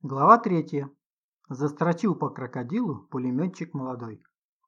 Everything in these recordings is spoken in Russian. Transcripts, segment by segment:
Глава 3. Застрочил по крокодилу пулеметчик молодой.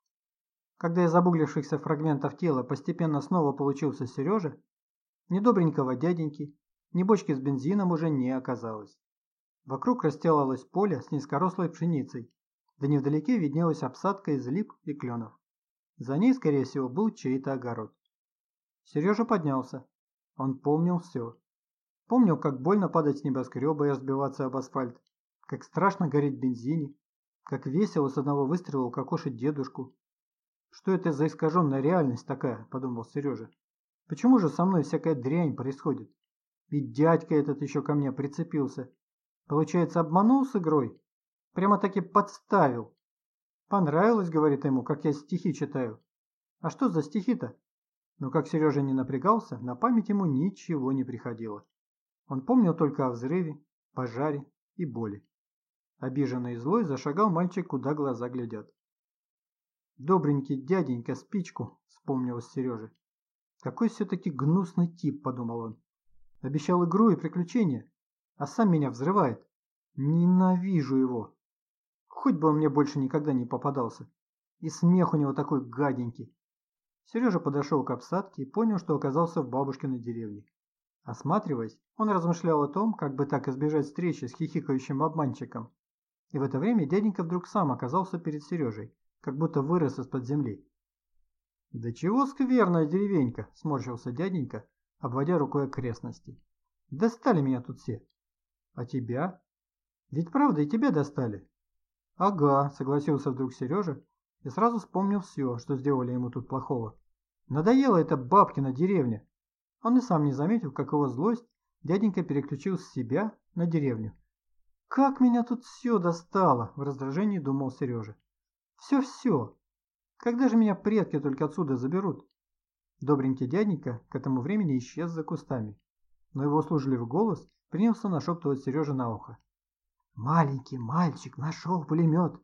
Когда из обуглившихся фрагментов тела постепенно снова получился Сережа, ни добренького дяденьки, ни бочки с бензином уже не оказалось. Вокруг расстилалось поле с низкорослой пшеницей, да невдалеке виднелась обсадка из лип и кленов. За ней, скорее всего, был чей-то огород. Сережа поднялся. Он помнил все. Помнил, как больно падать с небоскреба и разбиваться об асфальт, как страшно гореть в бензине, как весело с одного выстрела укокошить дедушку. «Что это за искаженная реальность такая?» – подумал Сережа. «Почему же со мной всякая дрянь происходит? Ведь дядька этот еще ко мне прицепился. Получается, обманул с игрой? Прямо-таки подставил. Понравилось, говорит ему, как я стихи читаю. А что за стихи-то?» Но как Сережа не напрягался, на память ему ничего не приходило. Он помнил только о взрыве, пожаре и боли. Обиженный и злой зашагал мальчик, куда глаза глядят. «Добренький дяденька, спичку!» – вспомнилось Сереже. «Какой все-таки гнусный тип!» – подумал он. «Обещал игру и приключения, а сам меня взрывает. Ненавижу его! Хоть бы он мне больше никогда не попадался. И смех у него такой гаденький!» Сережа подошел к обсадке и понял, что оказался в бабушкиной деревне. Осматриваясь, он размышлял о том, как бы так избежать встречи с хихикающим обманщиком. И в это время дяденька вдруг сам оказался перед Сережей, как будто вырос из-под земли. «Да чего скверная деревенька!» – сморщился дяденька, обводя рукой окрестности. «Достали меня тут все!» «А тебя? Ведь правда и тебя достали?» «Ага», – согласился вдруг Сережа и сразу вспомнил все, что сделали ему тут плохого. «Надоела эта бабкина деревня!» Он и сам не заметил, как его злость дяденька переключил с себя на деревню. «Как меня тут все достало!» – в раздражении думал Сережа. «Все-все! Когда же меня предки только отсюда заберут?» Добренький дяденька к этому времени исчез за кустами, но его услужливый голос принялся нашептывать Сереже на ухо. «Маленький мальчик нашел пулемет!»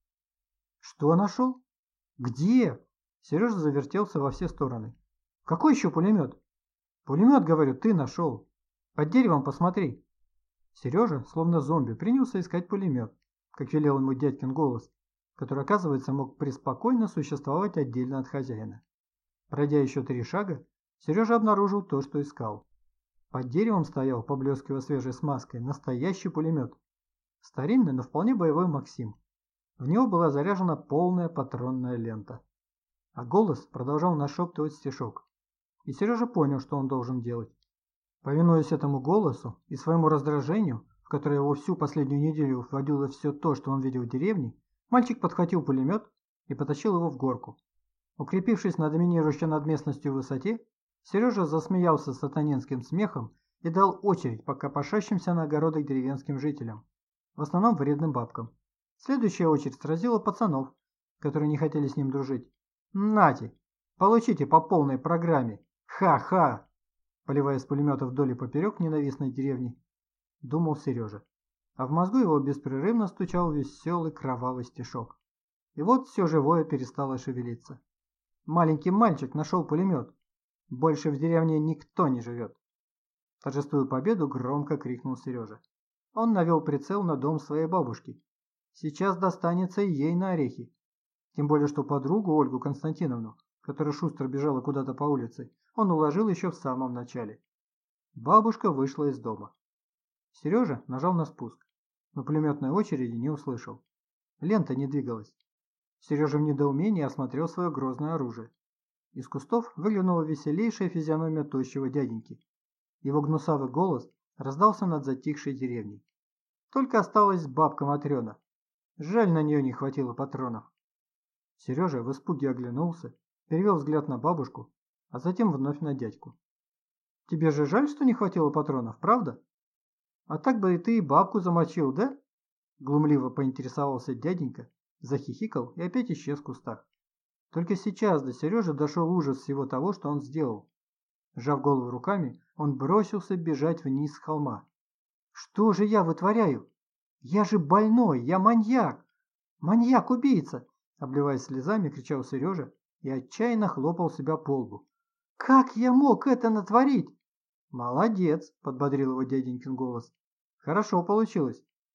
«Что нашел? Где?» Сережа завертелся во все стороны. «Какой еще пулемет?» «Пулемет, говорю, ты нашел. Под деревом посмотри». Сережа, словно зомби, принялся искать пулемет, как велел ему дядькин голос, который, оказывается, мог преспокойно существовать отдельно от хозяина. Пройдя еще 3 шага, Сережа обнаружил то, что искал. Под деревом стоял, поблескивая свежей смазкой, настоящий пулемет. Старинный, но вполне боевой Максим. В него была заряжена полная патронная лента. А голос продолжал нашептывать стишок. И Сережа понял, что он должен делать. Повинуясь этому голосу и своему раздражению, в которое его всю последнюю неделю вводило все то, что он видел в деревне, мальчик подхватил пулемет и потащил его в горку. Укрепившись на доминирующей над местностью высоте, Сережа засмеялся сатанинским смехом и дал очередь по копошащимся на огородах деревенским жителям, в основном вредным бабкам. Следующая очередь сразила пацанов, которые не хотели с ним дружить. «Нате, получите по полной программе! Ха-ха!» Поливая из пулемета вдоль и поперек ненавистной деревни, думал Сережа. А в мозгу его беспрерывно стучал веселый кровавый стишок. И вот все живое перестало шевелиться. Маленький мальчик нашел пулемет. Больше в деревне никто не живет. Торжествуя победу, громко крикнул Сережа. Он навел прицел на дом своей бабушки. Сейчас достанется и ей на орехи. Тем более, что подругу Ольгу Константиновну, которая шустро бежала куда-то по улице, он уложил еще в самом начале. Бабушка вышла из дома. Сережа нажал на спуск, но пулеметной очереди не услышал. Лента не двигалась. Сережа в недоумении осмотрел свое грозное оружие. Из кустов выглянула веселейшая физиономия тощего дяденьки. Его гнусавый голос раздался над затихшей деревней. Только осталась бабка Матрена. Жаль, на нее не хватило патронов. Сережа в испуге оглянулся, перевел взгляд на бабушку, а затем вновь на дядьку. «Тебе же жаль, что не хватило патронов, правда? А так бы и ты и бабку замочил, да?» Глумливо поинтересовался дяденька, захихикал и опять исчез в кустах. Только сейчас до Сережи дошел ужас всего того, что он сделал. Сжав голову руками, он бросился бежать вниз с холма. «Что же я вытворяю? Я же больной, я маньяк! Маньяк-убийца!» Обливаясь слезами, кричал Сережа и отчаянно хлопал себя по лбу. «Как я мог это натворить?» «Молодец!» – подбодрил его дяденькин голос. «Хорошо получилось.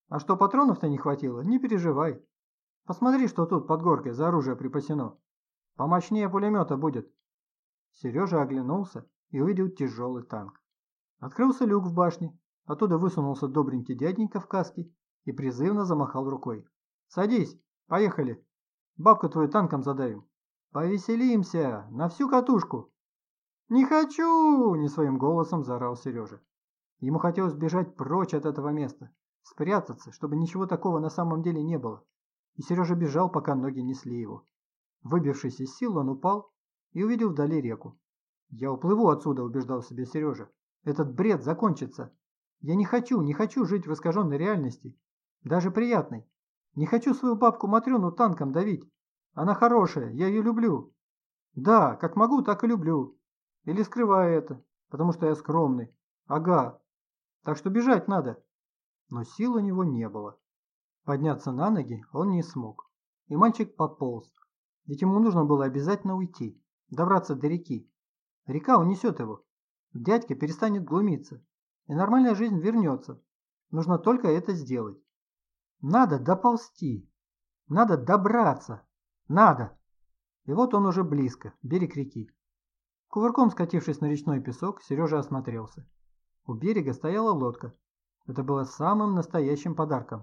А что патронов-то не хватило, не переживай. Посмотри, что тут под горкой за оружие припасено. Помощнее пулемета будет. Сережа оглянулся и увидел тяжелый танк. Открылся люк в башне, оттуда высунулся добренький дяденька в каске и призывно замахал рукой. «Садись, поехали, бабку твою танком задавим. Повеселимся, на всю катушку!» «Не хочу!» – не своим голосом заорал Сережа. Ему хотелось бежать прочь от этого места, спрятаться, чтобы ничего такого на самом деле не было. И Сережа бежал, пока ноги несли его. Выбившись из сил, он упал и увидел вдали реку. «Я уплыву отсюда», – убеждал себя Сережа. «Этот бред закончится. Я не хочу жить в искаженной реальности, даже приятной. Не хочу свою бабку Матрёну танком давить. Она хорошая, я ее люблю. Да, как могу, так и люблю. Или скрываю это, потому что я скромный. Ага, так что бежать надо». Но сил у него не было. Подняться на ноги он не смог. И мальчик пополз. Ведь ему нужно было обязательно уйти, добраться до реки. Река унесет его. Дядька перестанет глумиться. И нормальная жизнь вернется. Нужно только это сделать. Надо доползти. Надо добраться. Надо. И вот он уже близко, берег реки. Кувырком скатившись на речной песок, Сережа осмотрелся. У берега стояла лодка. Это было самым настоящим подарком.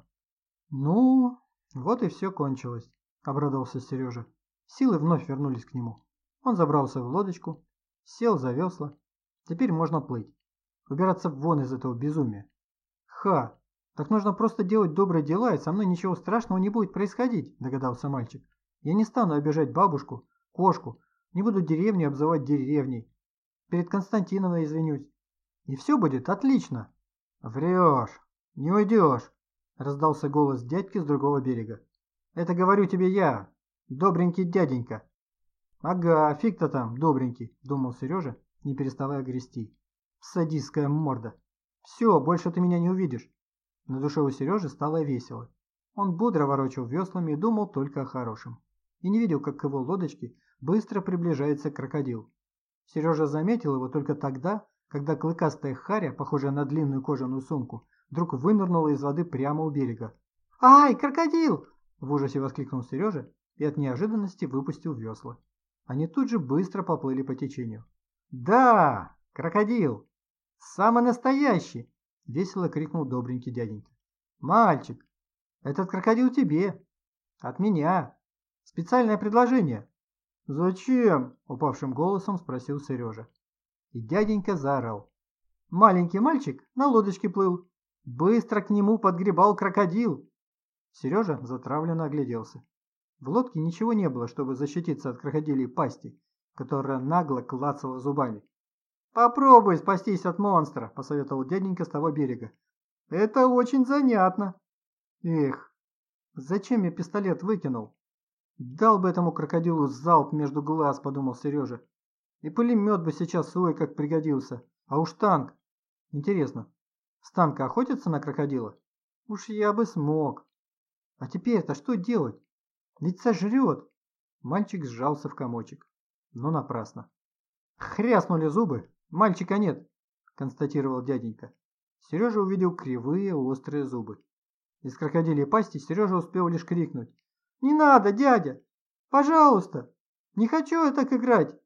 «Ну, вот и все кончилось», – обрадовался Сережа. Силы вновь вернулись к нему. Он забрался в лодочку, сел за весла. Теперь можно плыть. Убираться вон из этого безумия. «Ха! Так нужно просто делать добрые дела, и со мной ничего страшного не будет происходить», – догадался мальчик. «Я не стану обижать бабушку, кошку, не буду деревню обзывать деревней. Перед Константиновной извинюсь. И все будет отлично». «Врешь! Не уйдешь!» – раздался голос дядьки с другого берега. «Это говорю тебе я, добренький дяденька». «Ага, фиг-то там, добренький», – думал Сережа, не переставая грести. «Садистская морда. Все, больше ты меня не увидишь». На душе у Сережи стало весело. Он бодро ворочал веслами и думал только о хорошем. И не видел, как к его лодочке быстро приближается крокодил. Сережа заметил его только тогда, когда клыкастая харя, похожая на длинную кожаную сумку, вдруг вынырнула из воды прямо у берега. «Ай, крокодил!» – в ужасе воскликнул Сережа и от неожиданности выпустил весла. Они тут же быстро поплыли по течению. «Да, крокодил! Самый настоящий!» – весело крикнул добренький дяденька. «Мальчик, этот крокодил тебе! От меня! Специальное предложение!» «Зачем?» – упавшим голосом спросил Сережа. И дяденька заорал. Маленький мальчик на лодочке плыл. Быстро к нему подгребал крокодил. Сережа затравленно огляделся. В лодке ничего не было, чтобы защититься от крокодилей пасти, которая нагло клацала зубами. «Попробуй спастись от монстра», – посоветовал дяденька с того берега. «Это очень занятно». «Эх, зачем я пистолет выкинул? Дал бы этому крокодилу залп между глаз», – подумал Сережа. «И пулемет бы сейчас свой как пригодился. А уж танк. Интересно, с танка охотятся на крокодила? Уж я бы смог. А теперь-то что делать? Ведь сожрет». Мальчик сжался в комочек. Но напрасно. «Хряснули зубы. Мальчика нет», констатировал дяденька. Сережа увидел кривые острые зубы. Из крокодильей пасти Сережа успел лишь крикнуть: «Не надо, дядя! Пожалуйста! Не хочу я так играть!»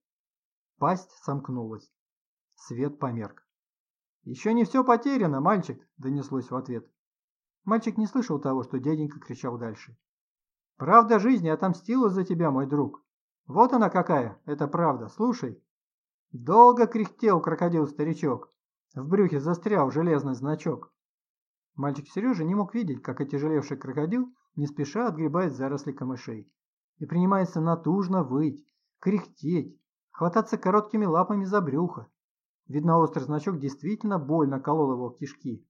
Пасть сомкнулась. Свет померк. «Еще не все потеряно, мальчик!» – донеслось в ответ. Мальчик не слышал того, что дяденька кричал дальше. «Правда жизни отомстила за тебя, мой друг. Вот она какая, эта правда, слушай!» Долго кряхтел крокодил-старичок. В брюхе застрял железный значок. Мальчик Сережа не мог видеть, как отяжелевший крокодил не спеша отгребает заросли камышей и принимается натужно выть, кряхтеть, хвататься короткими лапами за брюхо. Видно, острый значок действительно больно колол его кишки.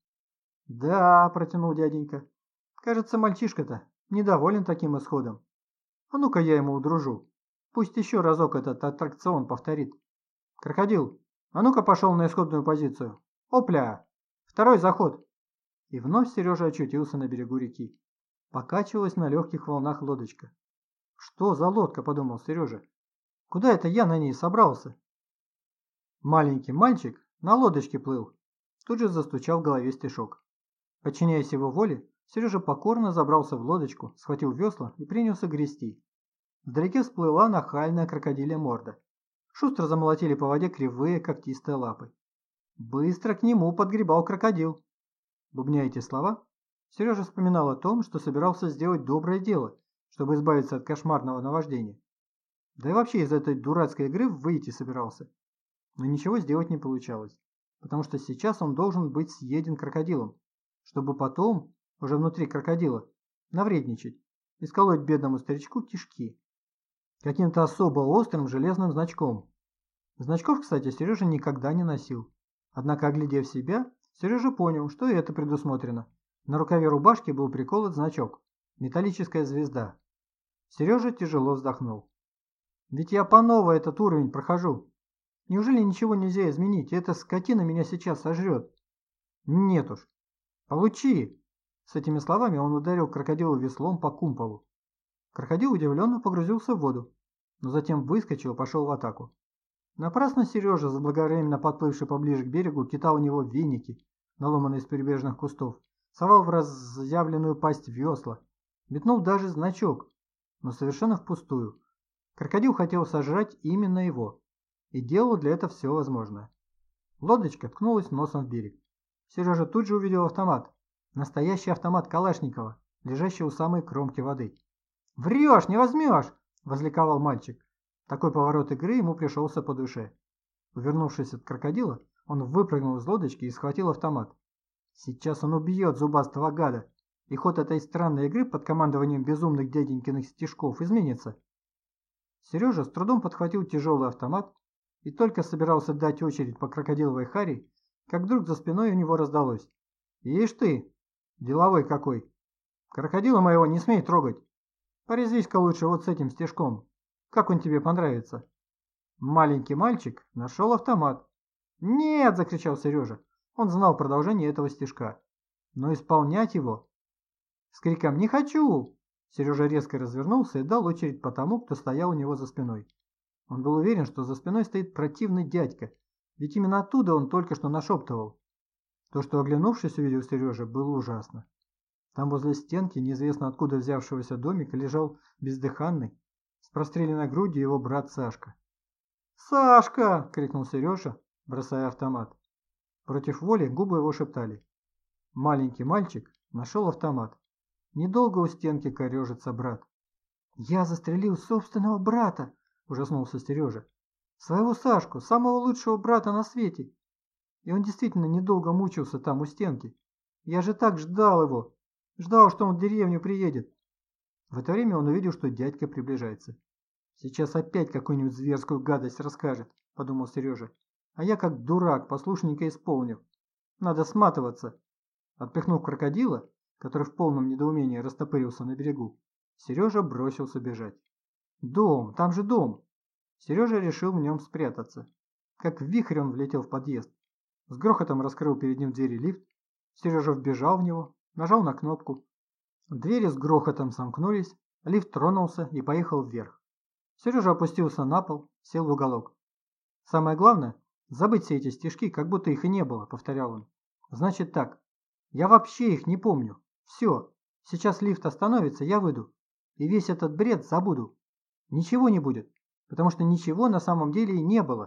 «Да», – протянул дяденька, – «кажется, мальчишка-то недоволен таким исходом. А ну-ка я ему удружу. Пусть еще разок этот аттракцион повторит. Крокодил, а ну-ка пошел на исходную позицию. Опля! Второй заход!» И вновь Сережа очутился на берегу реки. Покачивалась на легких волнах лодочка. «Что за лодка?» – подумал Сережа. «Куда это я на ней собрался?» Маленький мальчик на лодочке плыл. Тут же застучал в голове стишок. Подчиняясь его воле, Сережа покорно забрался в лодочку, схватил весла и принялся грести. Вдалеке всплыла нахальная крокодилья морда. Шустро замолотили по воде кривые когтистые лапы. Быстро к нему подгребал крокодил. Бубня эти слова, Сережа вспоминал о том, что собирался сделать доброе дело, чтобы избавиться от кошмарного наваждения. Да и вообще из этой дурацкой игры выйти собирался. Но ничего сделать не получалось, потому что сейчас он должен быть съеден крокодилом, чтобы потом, уже внутри крокодила, навредничать и сколоть бедному старичку кишки. Каким-то особо острым железным значком. Значков, кстати, Сережа никогда не носил. Однако, оглядев себя, Сережа понял, что и это предусмотрено. На рукаве рубашки был приколот значок «Металлическая звезда». Сережа тяжело вздохнул. Ведь я по новой этот уровень прохожу. Неужели ничего нельзя изменить, и эта скотина меня сейчас сожрет? Нет уж. Получи! С этими словами он ударил крокодилу веслом по кумполу. Крокодил удивленно погрузился в воду, но затем выскочил и пошел в атаку. Напрасно Сережа, заблаговременно подплывший поближе к берегу, кидал у него веники, наломанные из прибрежных кустов, совал в разъявленную пасть весла, метнул даже значок, но совершенно впустую. Крокодил хотел сожрать именно его и делал для этого все возможное. Лодочка ткнулась носом в берег. Сережа тут же увидел автомат. Настоящий автомат Калашникова, лежащий у самой кромки воды. «Врешь, не возьмешь!» – возликовал мальчик. Такой поворот игры ему пришелся по душе. Увернувшись от крокодила, он выпрыгнул из лодочки и схватил автомат. Сейчас он убьет зубастого гада, и ход этой странной игры под командованием безумных дяденькиных стишков изменится. Сережа с трудом подхватил тяжелый автомат и только собирался дать очередь по крокодиловой харе, как вдруг за спиной у него раздалось. «Ишь ты, деловой какой! Крокодила моего не смей трогать! Порезвись-ка лучше вот с этим стишком. Как он тебе понравится?» Маленький мальчик нашел автомат. «Нет!» – закричал Сережа. Он знал продолжение этого стишка. Но исполнять его... С криком «Не хочу!» Сережа резко развернулся и дал очередь по тому, кто стоял у него за спиной. Он был уверен, что за спиной стоит противный дядька, ведь именно оттуда он только что нашептывал. То, что оглянувшись увидел Сережа, было ужасно. Там возле стенки, неизвестно откуда взявшегося домика, лежал бездыханный, с простреленной грудью его брат Сашка. «Сашка!» – крикнул Сережа, бросая автомат. Против воли губы его шептали. Маленький мальчик нашел автомат. Недолго у стенки корежится брат. «Я застрелил собственного брата!» – ужаснулся Сережа. «Своего Сашку, самого лучшего брата на свете! И он действительно недолго мучился там у стенки. Я же так ждал его! Ждал, что он в деревню приедет!» В это время он увидел, что дядька приближается. «Сейчас опять какую-нибудь зверскую гадость расскажет», – подумал Сережа. «А я как дурак послушненько исполнил. Надо сматываться». Отпихнув крокодила, который в полном недоумении растопырился на берегу, Сережа бросился бежать. «Дом! Там же дом!» Сережа решил в нем спрятаться. Как вихрь он влетел в подъезд. С грохотом раскрыл перед ним двери лифт. Сережа вбежал в него, нажал на кнопку. Двери с грохотом сомкнулись, лифт тронулся и поехал вверх. Сережа опустился на пол, сел в уголок. «Самое главное – забыть все эти стишки, как будто их и не было», – повторял он. «Значит так, я вообще их не помню. Все, сейчас лифт остановится, я выйду. И весь этот бред забуду. Ничего не будет, потому что ничего на самом деле и не было.